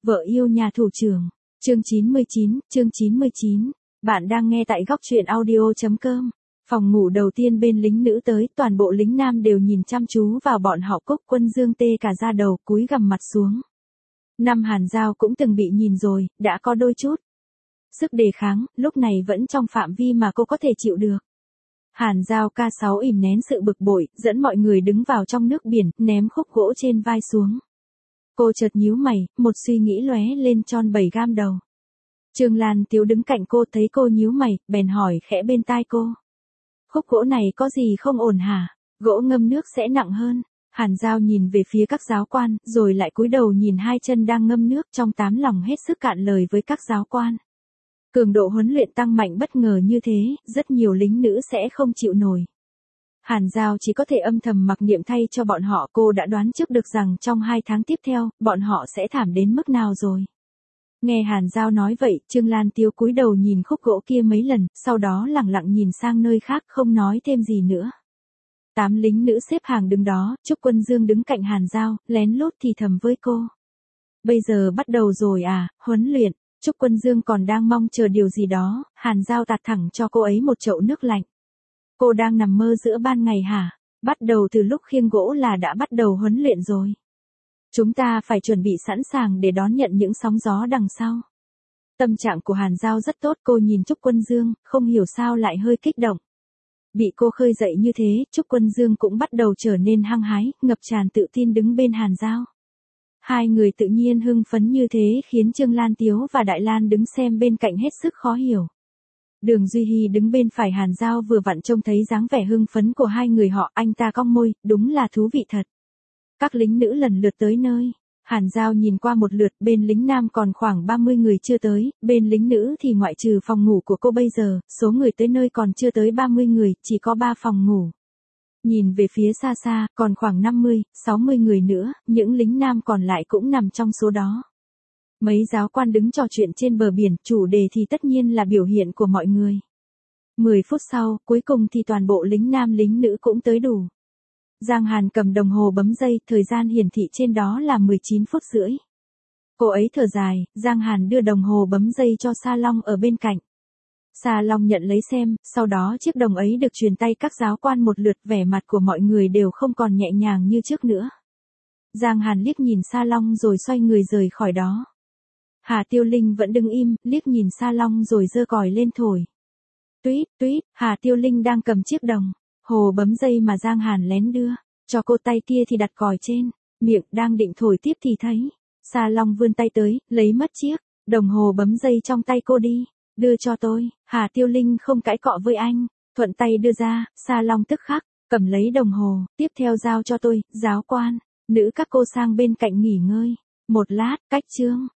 Vợ yêu nhà thủ trưởng. Chương 99. Bạn đang nghe tại góc truyện audio.com. Phòng ngủ đầu tiên bên lính nữ tới, toàn bộ lính nam đều nhìn chăm chú vào bọn họ. Cúc Quân Dương tê cả da đầu, cúi gằm mặt xuống. Năm Hàn Giao cũng từng bị nhìn rồi, đã có đôi chút sức đề kháng, lúc này vẫn trong phạm vi mà cô có thể chịu được. Hàn Giao K6 ìm nén sự bực bội, dẫn mọi người đứng vào trong nước biển, ném khúc gỗ trên vai xuống. Cô chợt nhíu mày, một suy nghĩ lóe lên tròn 7 gam đầu. Trương Lan Tiếu đứng cạnh cô, thấy cô nhíu mày, bèn hỏi khẽ bên tai cô. Khúc gỗ này có gì không ổn hả? Gỗ ngâm nước sẽ nặng hơn. Hàn Giao nhìn về phía các giáo quan, rồi lại cúi đầu nhìn hai chân đang ngâm nước, trong tám lòng hết sức cạn lời với các giáo quan. Cường độ huấn luyện tăng mạnh bất ngờ như thế, rất nhiều lính nữ sẽ không chịu nổi. Hàn Giao chỉ có thể âm thầm mặc niệm thay cho bọn họ. Cô đã đoán trước được rằng trong 2 tháng tiếp theo, bọn họ sẽ thảm đến mức nào rồi. Nghe Hàn Giao nói vậy, Trương Lan Tiếu cúi đầu nhìn khúc gỗ kia mấy lần, sau đó lẳng lặng nhìn sang nơi khác, không nói thêm gì nữa. 8 lính nữ xếp hàng đứng đó, Trúc Quân Dương đứng cạnh Hàn Giao, lén lút thì thầm với cô. Bây giờ bắt đầu rồi à, huấn luyện. Trúc Quân Dương còn đang mong chờ điều gì đó, Hàn Giao tạt thẳng cho cô ấy một chậu nước lạnh. Cô đang nằm mơ giữa ban ngày hả? Bắt đầu từ lúc khiêng gỗ là đã bắt đầu huấn luyện rồi. Chúng ta phải chuẩn bị sẵn sàng để đón nhận những sóng gió đằng sau. Tâm trạng của Hàn Giao rất tốt, cô nhìn Trúc Quân Dương, không hiểu sao lại hơi kích động. Bị cô khơi dậy như thế, Trúc Quân Dương cũng bắt đầu trở nên hăng hái, ngập tràn tự tin đứng bên Hàn Giao. Hai người tự nhiên hưng phấn như thế khiến Trương Lan Tiếu và Đại Lan đứng xem bên cạnh hết sức khó hiểu. Đường Duy Hy đứng bên phải Hàn Giao vừa vặn trông thấy dáng vẻ hưng phấn của hai người họ, anh ta cong môi, đúng là thú vị thật. Các lính nữ lần lượt tới nơi. Hàn Giao nhìn qua một lượt, bên lính nam còn khoảng 30 người chưa tới, bên lính nữ thì ngoại trừ phòng ngủ của cô bây giờ, số người tới nơi còn chưa tới 30 người, chỉ có 3 phòng ngủ. Nhìn về phía xa xa, còn khoảng 50, 60 người nữa, những lính nam còn lại cũng nằm trong số đó. Mấy giáo quan đứng trò chuyện trên bờ biển, chủ đề thì tất nhiên là biểu hiện của mọi người. 10 phút sau, cuối cùng thì toàn bộ lính nam lính nữ cũng tới đủ. Giang Hàn cầm đồng hồ bấm giây, thời gian hiển thị trên đó là 19 phút rưỡi. Cô ấy thở dài, Giang Hàn đưa đồng hồ bấm giây cho Sa Long ở bên cạnh. Sa Long nhận lấy xem, sau đó chiếc đồng ấy được truyền tay các giáo quan một lượt, vẻ mặt của mọi người đều không còn nhẹ nhàng như trước nữa. Giang Hàn liếc nhìn Sa Long rồi xoay người rời khỏi đó. Hà Tiêu Linh vẫn đứng im, liếc nhìn Sa Long rồi giơ còi lên thổi. Tuýt, tuýt, Hà Tiêu Linh đang cầm chiếc đồng hồ bấm dây mà Giang Hàn lén đưa cho cô, tay kia thì đặt còi trên miệng, đang định thổi tiếp thì thấy Sa Long vươn tay tới, lấy mất chiếc đồng hồ bấm dây trong tay cô đi. Đưa cho tôi. Hà Tiêu Linh không cãi cọ với anh, thuận tay đưa ra. Sa Long tức khắc cầm lấy đồng hồ, tiếp theo giao cho tôi. Giáo quan nữ các cô sang bên cạnh nghỉ ngơi một lát, cách Trương